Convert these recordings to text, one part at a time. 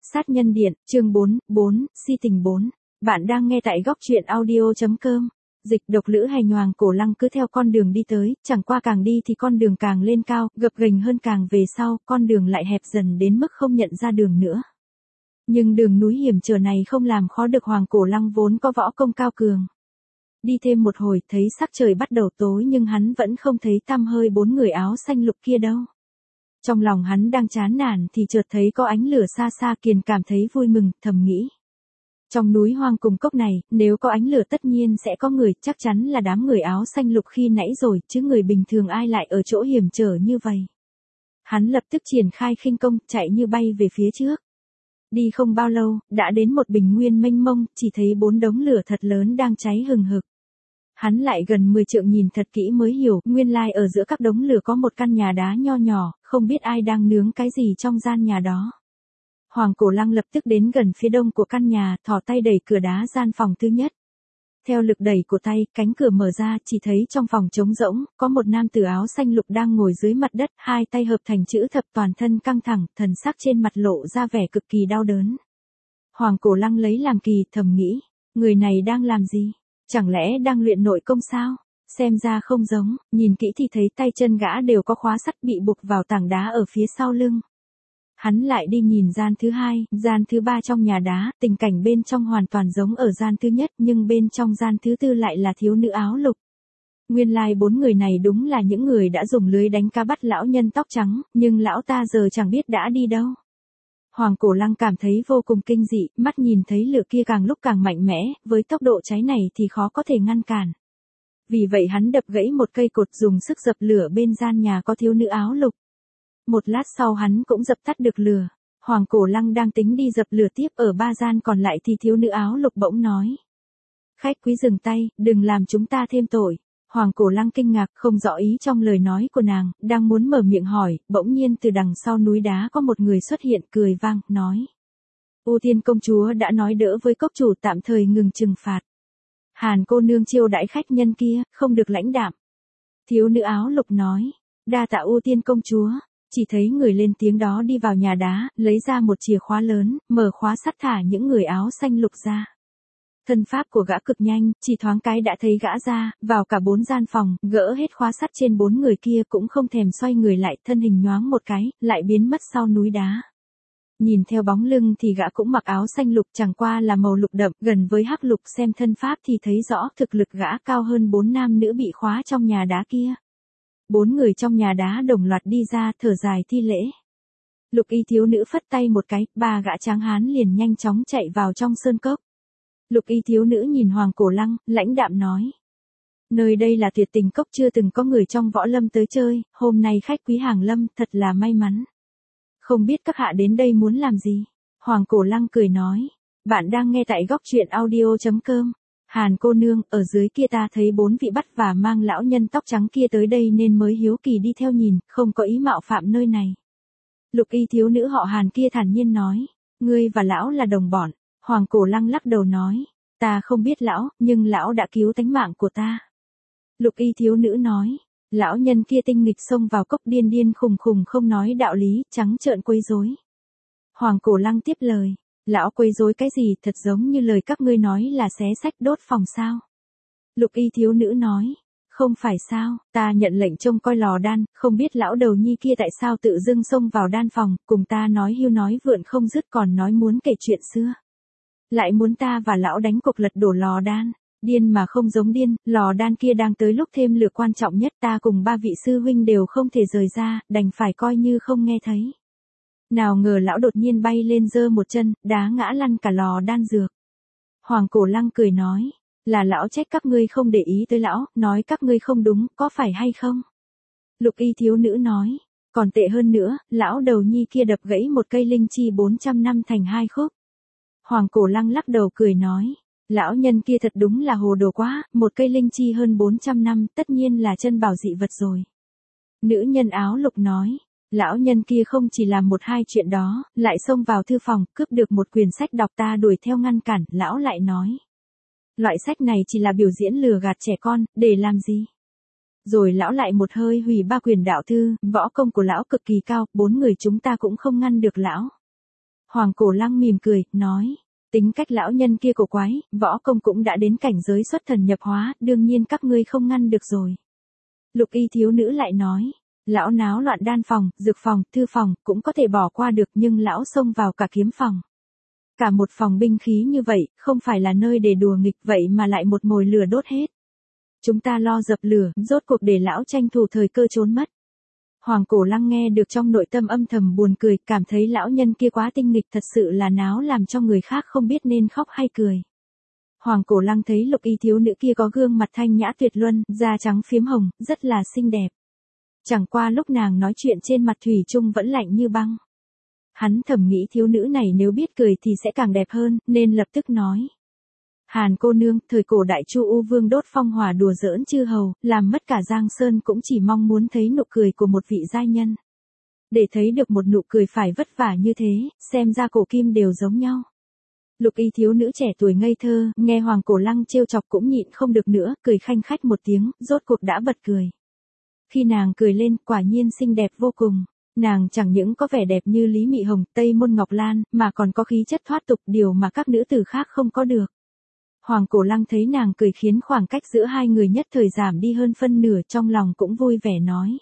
Sát nhân điện, chương 4, si tình 4. Bạn đang nghe tại góc truyện audio.com. Dịch độc lữ hành Hoàng Cổ Lăng cứ theo con đường đi tới, chẳng qua càng đi thì con đường càng lên cao, gập ghềnh hơn, càng về sau, con đường lại hẹp dần đến mức không nhận ra đường nữa. Nhưng đường núi hiểm trở này không làm khó được Hoàng Cổ Lăng vốn có võ công cao cường. Đi thêm một hồi, thấy sắc trời bắt đầu tối nhưng hắn vẫn không thấy tăm hơi bốn người áo xanh lục kia đâu. Trong lòng hắn đang chán nản thì chợt thấy có ánh lửa xa xa, Kiền cảm thấy vui mừng, thầm nghĩ. Trong núi hoang cùng cốc này, nếu có ánh lửa tất nhiên sẽ có người, chắc chắn là đám người áo xanh lục khi nãy rồi, chứ người bình thường ai lại ở chỗ hiểm trở như vậy. Hắn lập tức triển khai khinh công, chạy như bay về phía trước. Đi không bao lâu, đã đến một bình nguyên mênh mông, chỉ thấy 4 đống lửa thật lớn đang cháy hừng hực. Hắn lại gần 10 trượng nhìn thật kỹ mới hiểu, nguyên lai ở giữa các đống lửa có một căn nhà đá nho nhỏ, không biết ai đang nướng cái gì trong gian nhà đó. Hoàng Cổ Lăng lập tức đến gần phía đông của căn nhà, thò tay đẩy cửa đá gian phòng thứ nhất. Theo lực đẩy của tay, cánh cửa mở ra, chỉ thấy trong phòng trống rỗng, có một nam tử áo xanh lục đang ngồi dưới mặt đất, hai tay hợp thành chữ thập, toàn thân căng thẳng, thần sắc trên mặt lộ ra vẻ cực kỳ đau đớn. Hoàng Cổ Lăng lấy làm kỳ, thầm nghĩ, người này đang làm gì? Chẳng lẽ đang luyện nội công sao? Xem ra không giống, nhìn kỹ thì thấy tay chân gã đều có khóa sắt bị buộc vào tảng đá ở phía sau lưng. Hắn lại đi nhìn gian thứ hai, gian thứ ba trong nhà đá, tình cảnh bên trong hoàn toàn giống ở gian thứ nhất, nhưng bên trong gian thứ tư lại là thiếu nữ áo lục. Nguyên lai 4 người này đúng là những người đã dùng lưới đánh cá bắt lão nhân tóc trắng, nhưng lão ta giờ chẳng biết đã đi đâu. Hoàng Cổ Lăng cảm thấy vô cùng kinh dị, mắt nhìn thấy lửa kia càng lúc càng mạnh mẽ, với tốc độ cháy này thì khó có thể ngăn cản. Vì vậy hắn đập gãy một cây cột, dùng sức dập lửa bên gian nhà có thiếu nữ áo lục. Một lát sau hắn cũng dập tắt được lửa. Hoàng Cổ Lăng đang tính đi dập lửa tiếp ở 3 gian còn lại thì thiếu nữ áo lục bỗng nói. Khách quý dừng tay, đừng làm chúng ta thêm tội. Hoàng Cổ Lăng kinh ngạc, không rõ ý trong lời nói của nàng, đang muốn mở miệng hỏi, bỗng nhiên từ đằng sau núi đá có một người xuất hiện, cười vang, nói. U Tiên công chúa đã nói đỡ với cốc chủ tạm thời ngừng trừng phạt. Hàn cô nương chiêu đãi khách nhân kia, không được lãnh đạm. Thiếu nữ áo lục nói. Đa tạ U Tiên công chúa. Chỉ thấy người lên tiếng đó đi vào nhà đá, lấy ra một chìa khóa lớn, mở khóa sắt thả những người áo xanh lục ra. Thân pháp của gã cực nhanh, chỉ thoáng cái đã thấy gã ra, vào cả 4 gian phòng, gỡ hết khóa sắt trên 4 người kia, cũng không thèm xoay người lại, thân hình nhoáng một cái, lại biến mất sau núi đá. Nhìn theo bóng lưng thì gã cũng mặc áo xanh lục, chẳng qua là màu lục đậm, gần với hắc lục, xem thân pháp thì thấy rõ thực lực gã cao hơn 4 nam nữ bị khóa trong nhà đá kia. 4 người trong nhà đá đồng loạt đi ra, thở dài thi lễ. Lục y thiếu nữ phất tay một cái, 3 gã tráng hán liền nhanh chóng chạy vào trong sơn cốc. Lục y thiếu nữ nhìn Hoàng Cổ Lăng, lãnh đạm nói. Nơi đây là Tuyệt Tình Cốc, chưa từng có người trong võ lâm tới chơi, hôm nay khách quý hàng lâm, thật là may mắn. Không biết các hạ đến đây muốn làm gì? Hoàng Cổ Lăng cười nói. Bạn đang nghe tại góc truyện audio.com. Hàn cô nương, ở dưới kia ta thấy 4 vị bắt và mang lão nhân tóc trắng kia tới đây nên mới hiếu kỳ đi theo nhìn, không có ý mạo phạm nơi này. Lục y thiếu nữ họ Hàn kia thản nhiên nói. Ngươi và lão là đồng bọn. Hoàng Cổ Lăng lắc đầu nói. Ta không biết lão, nhưng lão đã cứu tánh mạng của ta. Lục y thiếu nữ nói. Lão nhân kia tinh nghịch xông vào cốc, điên điên khùng khùng, không nói đạo lý, trắng trợn quấy rối. Hoàng Cổ Lăng tiếp lời. Lão quấy rối cái gì, thật giống như lời các ngươi nói là xé xách đốt phòng sao. Lục y thiếu nữ nói. Không phải sao, ta nhận lệnh trông coi lò đan, không biết lão đầu nhi kia tại sao tự dưng xông vào đan phòng, cùng ta nói hưu nói vượn không dứt, còn nói muốn kể chuyện xưa. Lại muốn ta và lão đánh cuộc lật đổ lò đan. Điên mà không giống điên, lò đan kia đang tới lúc thêm lửa quan trọng nhất, ta cùng 3 vị sư huynh đều không thể rời ra, đành phải coi như không nghe thấy. Nào ngờ lão đột nhiên bay lên giơ một chân, đá ngã lăn cả lò đan dược. Hoàng Cổ Lăng cười nói, là lão trách các ngươi không để ý tới lão, nói các ngươi không đúng, có phải hay không? Lục y thiếu nữ nói, còn tệ hơn nữa, lão đầu nhi kia đập gãy một cây linh chi 400 năm thành 2 khúc. Hoàng Cổ Lăng lắc đầu cười nói, lão nhân kia thật đúng là hồ đồ quá, một cây linh chi hơn 400 năm, tất nhiên là chân bảo dị vật rồi. Nữ nhân áo lục nói, lão nhân kia không chỉ làm 1-2 chuyện đó, lại xông vào thư phòng, cướp được một quyển sách đọc, ta đuổi theo ngăn cản, lão lại nói. Loại sách này chỉ là biểu diễn lừa gạt trẻ con, để làm gì? Rồi lão lại một hơi hủy 3 quyển đạo thư, võ công của lão cực kỳ cao, 4 người chúng ta cũng không ngăn được lão. Hoàng Cổ Lăng mỉm cười, nói. Tính cách lão nhân kia cổ quái, võ công cũng đã đến cảnh giới xuất thần nhập hóa, đương nhiên các ngươi không ngăn được rồi. Lục y thiếu nữ lại nói. Lão náo loạn đan phòng, dược phòng, thư phòng, cũng có thể bỏ qua được nhưng lão xông vào cả kiếm phòng. Cả một phòng binh khí như vậy, không phải là nơi để đùa nghịch vậy mà lại một mồi lửa đốt hết. Chúng ta lo dập lửa, rốt cuộc để lão tranh thủ thời cơ trốn mất. Hoàng Cổ Lăng nghe được trong nội tâm âm thầm buồn cười, cảm thấy lão nhân kia quá tinh nghịch, thật sự là náo làm cho người khác không biết nên khóc hay cười. Hoàng Cổ Lăng thấy lục y thiếu nữ kia có gương mặt thanh nhã tuyệt luân, da trắng phiếm hồng, rất là xinh đẹp. Chẳng qua lúc nàng nói chuyện trên mặt thủy chung vẫn lạnh như băng. Hắn thầm nghĩ thiếu nữ này nếu biết cười thì sẽ càng đẹp hơn, nên lập tức nói. Hàn cô nương, thời cổ đại Chu U Vương đốt phong hỏa đùa giỡn chư hầu, làm mất cả Giang Sơn cũng chỉ mong muốn thấy nụ cười của một vị giai nhân. Để thấy được một nụ cười phải vất vả như thế, xem ra cổ kim đều giống nhau. Lục y thiếu nữ trẻ tuổi ngây thơ, nghe Hoàng Cổ Lăng trêu chọc cũng nhịn không được nữa, cười khanh khách một tiếng, rốt cuộc đã bật cười. Khi nàng cười lên, quả nhiên xinh đẹp vô cùng. Nàng chẳng những có vẻ đẹp như Lý Mị Hồng, Tây Môn Ngọc Lan, mà còn có khí chất thoát tục, điều mà các nữ tử khác không có được. Hoàng Cổ Lăng thấy nàng cười khiến khoảng cách giữa hai người nhất thời giảm đi hơn phân nửa, trong lòng cũng vui vẻ nói.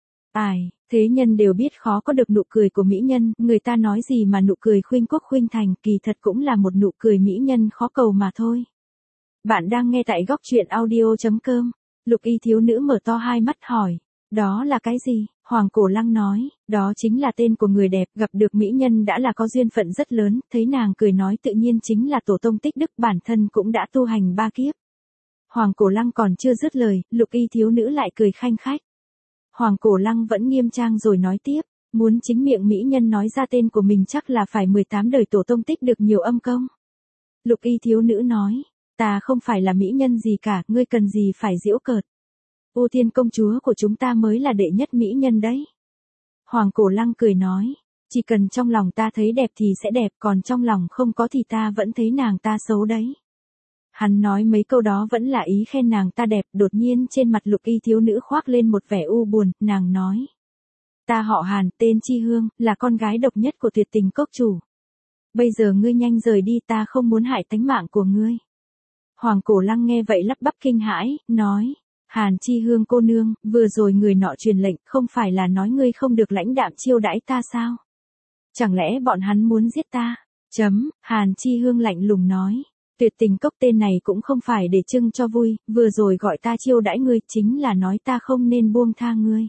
Ai, thế nhân đều biết khó có được nụ cười của mỹ nhân, người ta nói gì mà nụ cười khuynh quốc khuynh thành, kỳ thật cũng là một nụ cười mỹ nhân khó cầu mà thôi. Bạn đang nghe tại góc truyện audio.com. Lục y thiếu nữ mở to hai mắt hỏi. Đó là cái gì? Hoàng Cổ Lăng nói, đó chính là tên của người đẹp, gặp được mỹ nhân đã là có duyên phận rất lớn, thấy nàng cười nói tự nhiên chính là tổ tông tích đức, bản thân cũng đã tu hành 3 kiếp. Hoàng Cổ Lăng còn chưa dứt lời, lục y thiếu nữ lại cười khanh khách. Hoàng Cổ Lăng vẫn nghiêm trang rồi nói tiếp, muốn chính miệng mỹ nhân nói ra tên của mình chắc là phải 18 đời tổ tông tích được nhiều âm công. Lục y thiếu nữ nói, ta không phải là mỹ nhân gì cả, ngươi cần gì phải giễu cợt. U Tiên công chúa của chúng ta mới là đệ nhất mỹ nhân đấy. Hoàng Cổ Lăng cười nói, chỉ cần trong lòng ta thấy đẹp thì sẽ đẹp, còn trong lòng không có thì ta vẫn thấy nàng ta xấu đấy. Hắn nói mấy câu đó vẫn là ý khen nàng ta đẹp, đột nhiên trên mặt lục y thiếu nữ khoác lên một vẻ u buồn, nàng nói. Ta họ Hàn, tên Chi Hương, là con gái độc nhất của Tuyệt Tình cốc chủ. Bây giờ ngươi nhanh rời đi, ta không muốn hại tánh mạng của ngươi. Hoàng Cổ Lăng nghe vậy lắp bắp kinh hãi, nói. Hàn Chi Hương cô nương, vừa rồi người nọ truyền lệnh, không phải là nói ngươi không được lãnh đạm chiêu đãi ta sao? Chẳng lẽ bọn hắn muốn giết ta? Hàn Chi Hương lạnh lùng nói. Tuyệt Tình cốc tên này cũng không phải để trưng cho vui, vừa rồi gọi ta chiêu đãi ngươi chính là nói ta không nên buông tha ngươi.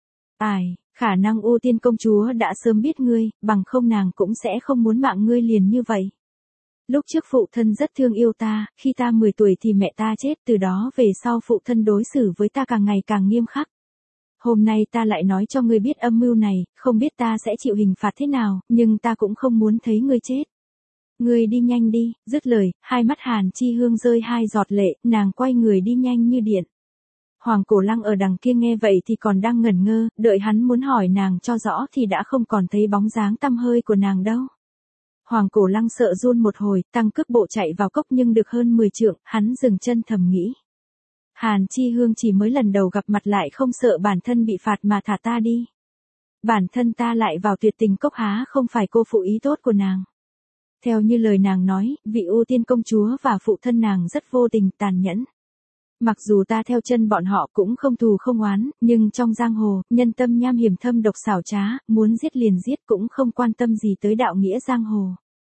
Ai, khả năng U Tiên công chúa đã sớm biết ngươi, bằng không nàng cũng sẽ không muốn mạng ngươi liền như vậy. Lúc trước phụ thân rất thương yêu ta, khi ta 10 tuổi thì mẹ ta chết, từ đó về sau phụ thân đối xử với ta càng ngày càng nghiêm khắc. Hôm nay ta lại nói cho ngươi biết âm mưu này, không biết ta sẽ chịu hình phạt thế nào, nhưng ta cũng không muốn thấy ngươi chết. Ngươi đi nhanh đi, dứt lời, hai mắt Hàn Chi Hương rơi 2 giọt lệ, nàng quay người đi nhanh như điện. Hoàng Cổ Lăng ở đằng kia nghe vậy thì còn đang ngẩn ngơ, đợi hắn muốn hỏi nàng cho rõ thì đã không còn thấy bóng dáng tăm hơi của nàng đâu. Hoàng Cổ Lăng sợ run một hồi, tăng cước bộ chạy vào cốc nhưng được hơn 10 trượng, hắn dừng chân thầm nghĩ. Hàn Chi Hương chỉ mới lần đầu gặp mặt lại không sợ bản thân bị phạt mà thả ta đi. Bản thân ta lại vào Tuyệt Tình cốc há không phải cô phụ ý tốt của nàng. Theo như lời nàng nói, vị U Tiên công chúa và phụ thân nàng rất vô tình, tàn nhẫn. Mặc dù ta theo chân bọn họ cũng không thù không oán, nhưng trong giang hồ, nhân tâm nham hiểm thâm độc xảo trá, muốn giết liền giết cũng không quan tâm gì tới đạo nghĩa giang hồ.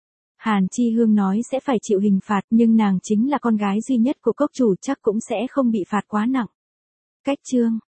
Hàn Chi Hương nói sẽ phải chịu hình phạt, nhưng nàng chính là con gái duy nhất của cốc chủ, chắc cũng sẽ không bị phạt quá nặng. Cách chương